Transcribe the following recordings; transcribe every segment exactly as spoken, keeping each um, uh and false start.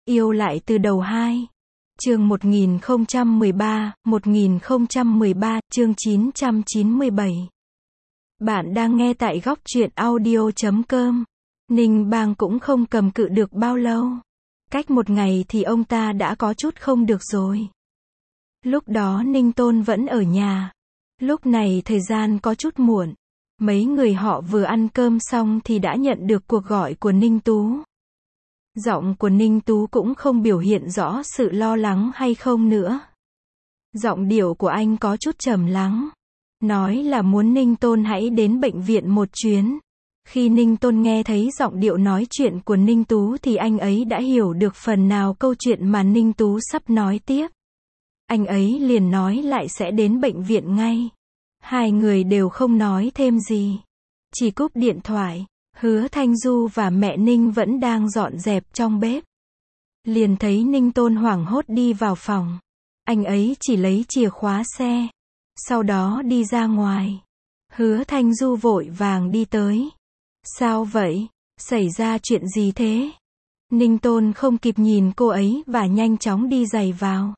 Yêu lại từ đầu hai. Chương một nghìn không trăm mười ba, một nghìn không trăm mười ba, chương chín trăm chín mươi bảy. Bạn đang nghe tại góc truyện audio chấm com. Ninh Bang cũng không cầm cự được bao lâu. Cách một ngày thì ông ta đã có chút không được rồi. Lúc đó Ninh Tôn vẫn ở nhà. Lúc này thời gian có chút muộn. Mấy người họ vừa ăn cơm xong thì đã nhận được cuộc gọi của Ninh Tú. Giọng của Ninh Tú cũng không biểu hiện rõ sự lo lắng hay không nữa. Giọng điệu của anh có chút trầm lắng. Nói là muốn Ninh Tôn hãy đến bệnh viện một chuyến. Khi Ninh Tôn nghe thấy giọng điệu nói chuyện của Ninh Tú thì anh ấy đã hiểu được phần nào câu chuyện mà Ninh Tú sắp nói tiếp. Anh ấy liền nói lại sẽ đến bệnh viện ngay. Hai người đều không nói thêm gì. Chỉ cúp điện thoại. Hứa Thanh Du và mẹ Ninh vẫn đang dọn dẹp trong bếp. Liền thấy Ninh Tôn hoảng hốt đi vào phòng. Anh ấy chỉ lấy chìa khóa xe. Sau đó đi ra ngoài. Hứa Thanh Du vội vàng đi tới. Sao vậy? Xảy ra chuyện gì thế? Ninh Tôn không kịp nhìn cô ấy và nhanh chóng đi giày vào.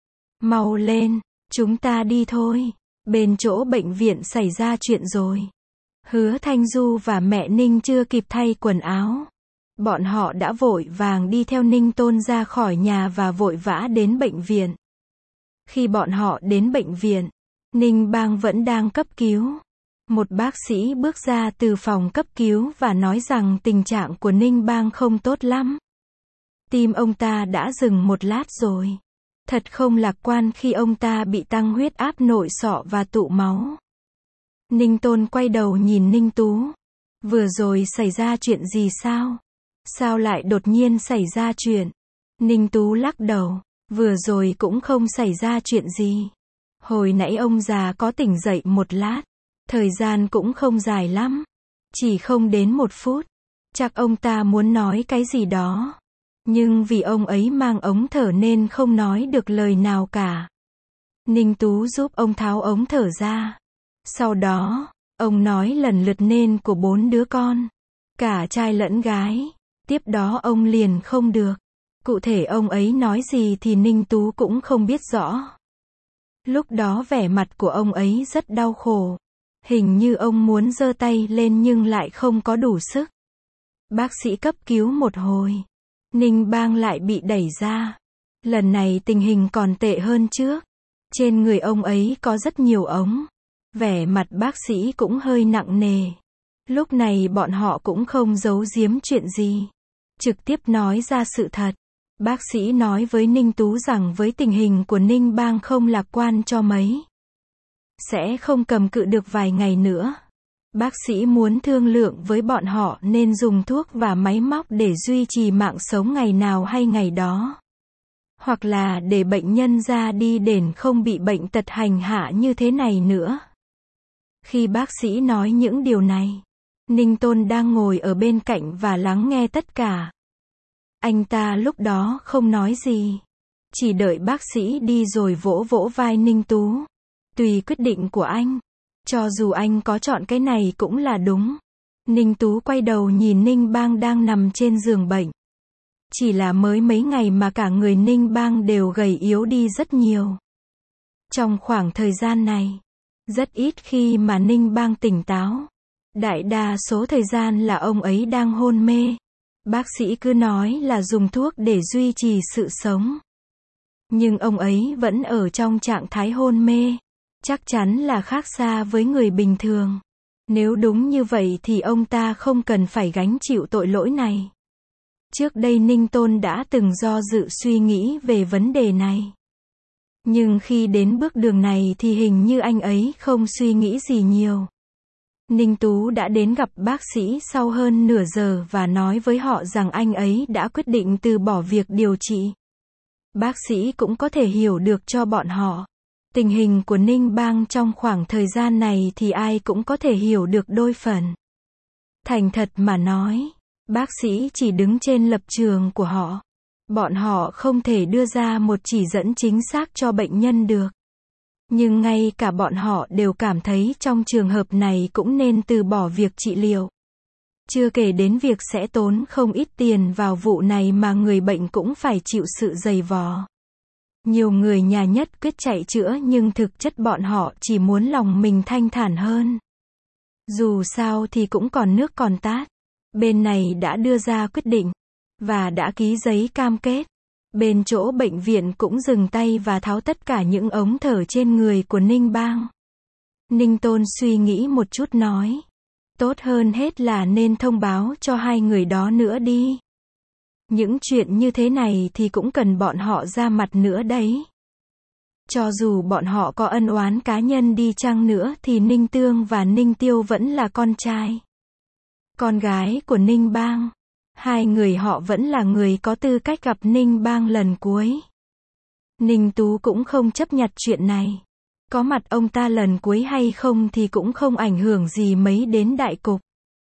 Mau lên, chúng ta đi thôi. Bên chỗ bệnh viện xảy ra chuyện rồi. Hứa Thanh Du và mẹ Ninh chưa kịp thay quần áo. Bọn họ đã vội vàng đi theo Ninh Tôn ra khỏi nhà và vội vã đến bệnh viện. Khi bọn họ đến bệnh viện, Ninh Bang vẫn đang cấp cứu. Một bác sĩ bước ra từ phòng cấp cứu và nói rằng tình trạng của Ninh Bang không tốt lắm. Tim ông ta đã dừng một lát rồi. Thật không lạc quan khi ông ta bị tăng huyết áp nội sọ và tụ máu. Ninh Tôn quay đầu nhìn Ninh Tú. Vừa rồi xảy ra chuyện gì sao? Sao lại đột nhiên xảy ra chuyện? Ninh Tú lắc đầu. Vừa rồi cũng không xảy ra chuyện gì. Hồi nãy ông già có tỉnh dậy một lát. Thời gian cũng không dài lắm. Chỉ không đến một phút. Chắc ông ta muốn nói cái gì đó. Nhưng vì ông ấy mang ống thở nên không nói được lời nào cả. Ninh Tú giúp ông tháo ống thở ra. Sau đó, ông nói lần lượt tên của bốn đứa con. Cả trai lẫn gái. Tiếp đó ông liền không được. Cụ thể ông ấy nói gì thì Ninh Tú cũng không biết rõ. Lúc đó vẻ mặt của ông ấy rất đau khổ. Hình như ông muốn giơ tay lên nhưng lại không có đủ sức. Bác sĩ cấp cứu một hồi. Ninh Bang lại bị đẩy ra. Lần này tình hình còn tệ hơn trước. Trên người ông ấy có rất nhiều ống. Vẻ mặt bác sĩ cũng hơi nặng nề. Lúc này bọn họ cũng không giấu giếm chuyện gì. Trực tiếp nói ra sự thật. Bác sĩ nói với Ninh Tú rằng với tình hình của Ninh Bang không lạc quan cho mấy. Sẽ không cầm cự được vài ngày nữa. Bác sĩ muốn thương lượng với bọn họ nên dùng thuốc và máy móc để duy trì mạng sống ngày nào hay ngày đó. Hoặc là để bệnh nhân ra đi để không bị bệnh tật hành hạ như thế này nữa. Khi bác sĩ nói những điều này, Ninh Tôn đang ngồi ở bên cạnh và lắng nghe tất cả. Anh ta lúc đó không nói gì. Chỉ đợi bác sĩ đi rồi vỗ vỗ vai Ninh Tú. Tùy quyết định của anh. Cho dù anh có chọn cái này cũng là đúng. Ninh Tú quay đầu nhìn Ninh Bang đang nằm trên giường bệnh. Chỉ là mới mấy ngày mà cả người Ninh Bang đều gầy yếu đi rất nhiều. Trong khoảng thời gian này, rất ít khi mà Ninh Bang tỉnh táo. Đại đa số thời gian là ông ấy đang hôn mê. Bác sĩ cứ nói là dùng thuốc để duy trì sự sống. Nhưng ông ấy vẫn ở trong trạng thái hôn mê. Chắc chắn là khác xa với người bình thường. Nếu đúng như vậy thì ông ta không cần phải gánh chịu tội lỗi này. Trước đây Ninh Tôn đã từng do dự suy nghĩ về vấn đề này. Nhưng khi đến bước đường này thì hình như anh ấy không suy nghĩ gì nhiều. Ninh Tú đã đến gặp bác sĩ sau hơn nửa giờ và nói với họ rằng anh ấy đã quyết định từ bỏ việc điều trị. Bác sĩ cũng có thể hiểu được cho bọn họ. Tình hình của Ninh Bang trong khoảng thời gian này thì ai cũng có thể hiểu được đôi phần. Thành thật mà nói, bác sĩ chỉ đứng trên lập trường của họ. Bọn họ không thể đưa ra một chỉ dẫn chính xác cho bệnh nhân được. Nhưng ngay cả bọn họ đều cảm thấy trong trường hợp này cũng nên từ bỏ việc trị liệu. Chưa kể đến việc sẽ tốn không ít tiền vào vụ này mà người bệnh cũng phải chịu sự dày vò. Nhiều người nhà nhất quyết chạy chữa nhưng thực chất bọn họ chỉ muốn lòng mình thanh thản hơn. Dù sao thì cũng còn nước còn tát. Bên này đã đưa ra quyết định và đã ký giấy cam kết. Bên chỗ bệnh viện cũng dừng tay và tháo tất cả những ống thở trên người của Ninh Bang. Ninh Tôn suy nghĩ một chút nói. Tốt hơn hết là nên thông báo cho hai người đó nữa đi. Những chuyện như thế này thì cũng cần bọn họ ra mặt nữa đấy. Cho dù bọn họ có ân oán cá nhân đi chăng nữa thì Ninh Tương và Ninh Tiêu vẫn là con trai, con gái của Ninh Bang. Hai người họ vẫn là người có tư cách gặp Ninh Bang lần cuối. Ninh Tú cũng không chấp nhặt chuyện này. Có mặt ông ta lần cuối hay không thì cũng không ảnh hưởng gì mấy đến đại cục.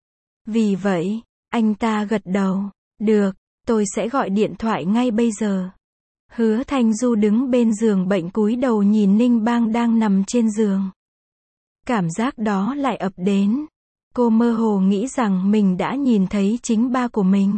Vì vậy, anh ta gật đầu. Được, tôi sẽ gọi điện thoại ngay bây giờ. Hứa Thanh Du đứng bên giường bệnh cúi đầu nhìn Ninh Bang đang nằm trên giường. Cảm giác đó lại ập đến. Cô mơ hồ nghĩ rằng mình đã nhìn thấy chính ba của mình.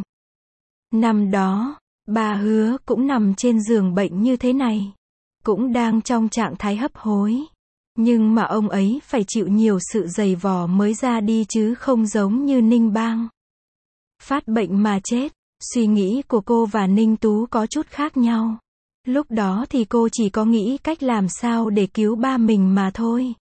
Năm đó, ba Hứa cũng nằm trên giường bệnh như thế này. Cũng đang trong trạng thái hấp hối. Nhưng mà ông ấy phải chịu nhiều sự dày vò mới ra đi chứ không giống như Ninh Bang. Phát bệnh mà chết. Suy nghĩ của cô và Ninh Tú có chút khác nhau. Lúc đó thì cô chỉ có nghĩ cách làm sao để cứu ba mình mà thôi.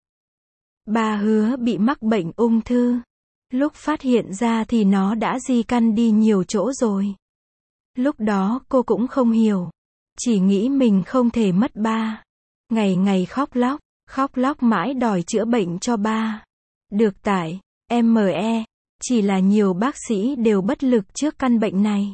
Ba Hứa bị mắc bệnh ung thư. Lúc phát hiện ra thì nó đã di căn đi nhiều chỗ rồi. Lúc đó cô cũng không hiểu. Chỉ nghĩ mình không thể mất ba. Ngày ngày khóc lóc, khóc lóc mãi đòi chữa bệnh cho ba. Được tại, em e, chỉ là nhiều bác sĩ đều bất lực trước căn bệnh này.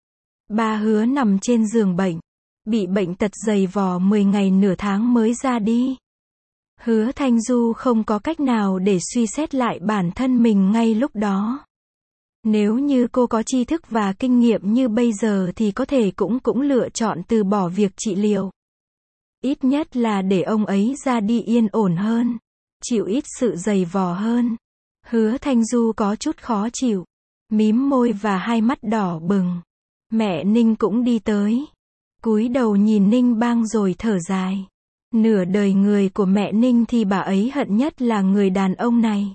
Ba Hứa nằm trên giường bệnh. Bị bệnh tật dày vò mười ngày nửa tháng mới ra đi. Hứa Thanh Du không có cách nào để suy xét lại bản thân mình ngay lúc đó. Nếu như cô có tri thức và kinh nghiệm như bây giờ thì có thể cũng cũng lựa chọn từ bỏ việc trị liệu. Ít nhất là để ông ấy ra đi yên ổn hơn. Chịu ít sự dày vò hơn. Hứa Thanh Du có chút khó chịu. Mím môi và hai mắt đỏ bừng. Mẹ Ninh cũng đi tới. Cúi đầu nhìn Ninh Bang rồi thở dài. Nửa đời người của mẹ Ninh thì bà ấy hận nhất là người đàn ông này.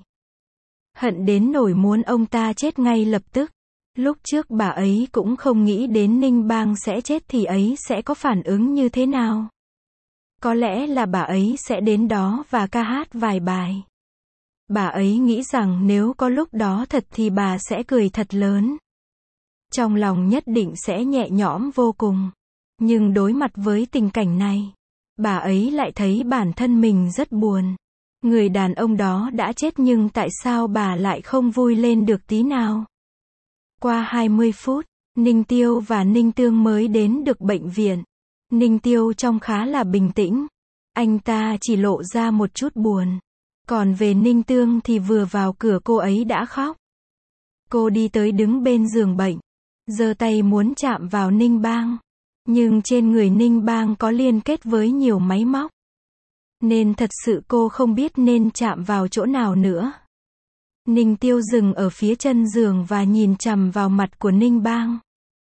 Hận đến nỗi muốn ông ta chết ngay lập tức. Lúc trước bà ấy cũng không nghĩ đến Ninh Bang sẽ chết thì ấy sẽ có phản ứng như thế nào. Có lẽ là bà ấy sẽ đến đó và ca hát vài bài. Bà ấy nghĩ rằng nếu có lúc đó thật thì bà sẽ cười thật lớn. Trong lòng nhất định sẽ nhẹ nhõm vô cùng. Nhưng đối mặt với tình cảnh này, bà ấy lại thấy bản thân mình rất buồn. Người đàn ông đó đã chết nhưng tại sao bà lại không vui lên được tí nào? Qua hai mươi phút, Ninh Tiêu và Ninh Tương mới đến được bệnh viện. Ninh Tiêu trông khá là bình tĩnh. Anh ta chỉ lộ ra một chút buồn. Còn về Ninh Tương thì vừa vào cửa cô ấy đã khóc. Cô đi tới đứng bên giường bệnh. Giơ tay muốn chạm vào Ninh Bang. Nhưng trên người Ninh Bang có liên kết với nhiều máy móc. Nên thật sự cô không biết nên chạm vào chỗ nào nữa. Ninh Tiêu dừng ở phía chân giường và nhìn chằm vào mặt của Ninh Bang.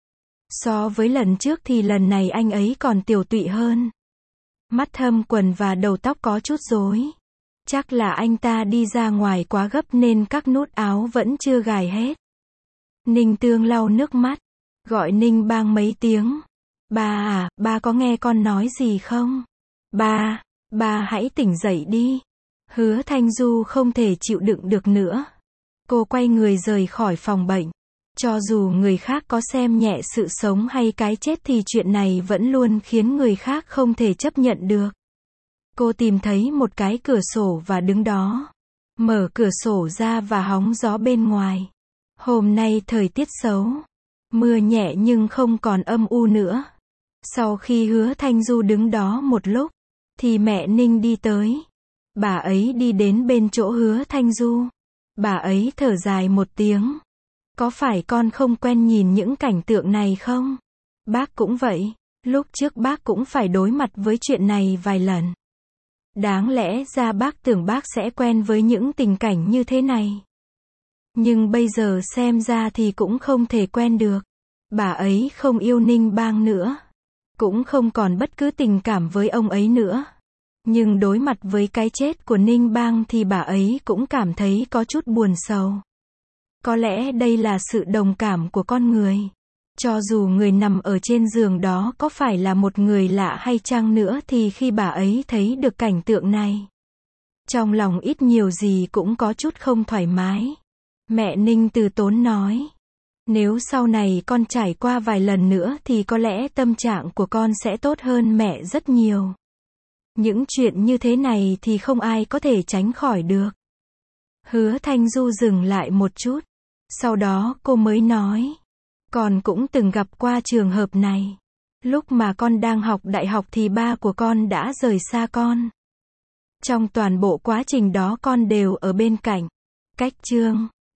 So với lần trước thì lần này anh ấy còn tiều tụy hơn. Mắt thâm quầng và đầu tóc có chút rối. Chắc là anh ta đi ra ngoài quá gấp nên các nút áo vẫn chưa gài hết. Ninh Tương lau nước mắt. Gọi Ninh Bang mấy tiếng. Ba à, ba có nghe con nói gì không? Ba, ba hãy tỉnh dậy đi. Hứa Thanh Du không thể chịu đựng được nữa. Cô quay người rời khỏi phòng bệnh. Cho dù người khác có xem nhẹ sự sống hay cái chết thì chuyện này vẫn luôn khiến người khác không thể chấp nhận được. Cô tìm thấy một cái cửa sổ và đứng đó. Mở cửa sổ ra và hóng gió bên ngoài. Hôm nay thời tiết xấu. Mưa nhẹ nhưng không còn âm u nữa. Sau khi Hứa Thanh Du đứng đó một lúc, thì mẹ Ninh đi tới. Bà ấy đi đến bên chỗ Hứa Thanh Du. Bà ấy thở dài một tiếng. Có phải con không quen nhìn những cảnh tượng này không? Bác cũng vậy. Lúc trước bác cũng phải đối mặt với chuyện này vài lần. Đáng lẽ ra bác tưởng bác sẽ quen với những tình cảnh như thế này. Nhưng bây giờ xem ra thì cũng không thể quen được. Bà ấy không yêu Ninh Bang nữa. Cũng không còn bất cứ tình cảm với ông ấy nữa. Nhưng đối mặt với cái chết của Ninh Bang thì bà ấy cũng cảm thấy có chút buồn sầu. Có lẽ đây là sự đồng cảm của con người. Cho dù người nằm ở trên giường đó có phải là một người lạ hay chăng nữa thì khi bà ấy thấy được cảnh tượng này, trong lòng ít nhiều gì cũng có chút không thoải mái. Mẹ Ninh Từ Tốn nói, nếu sau này con trải qua vài lần nữa thì có lẽ tâm trạng của con sẽ tốt hơn mẹ rất nhiều. Những chuyện như thế này thì không ai có thể tránh khỏi được. Hứa Thanh Du dừng lại một chút. Sau đó cô mới nói, con cũng từng gặp qua trường hợp này. Lúc mà con đang học đại học thì ba của con đã rời xa con. Trong toàn bộ quá trình đó con đều ở bên cạnh. Cách chương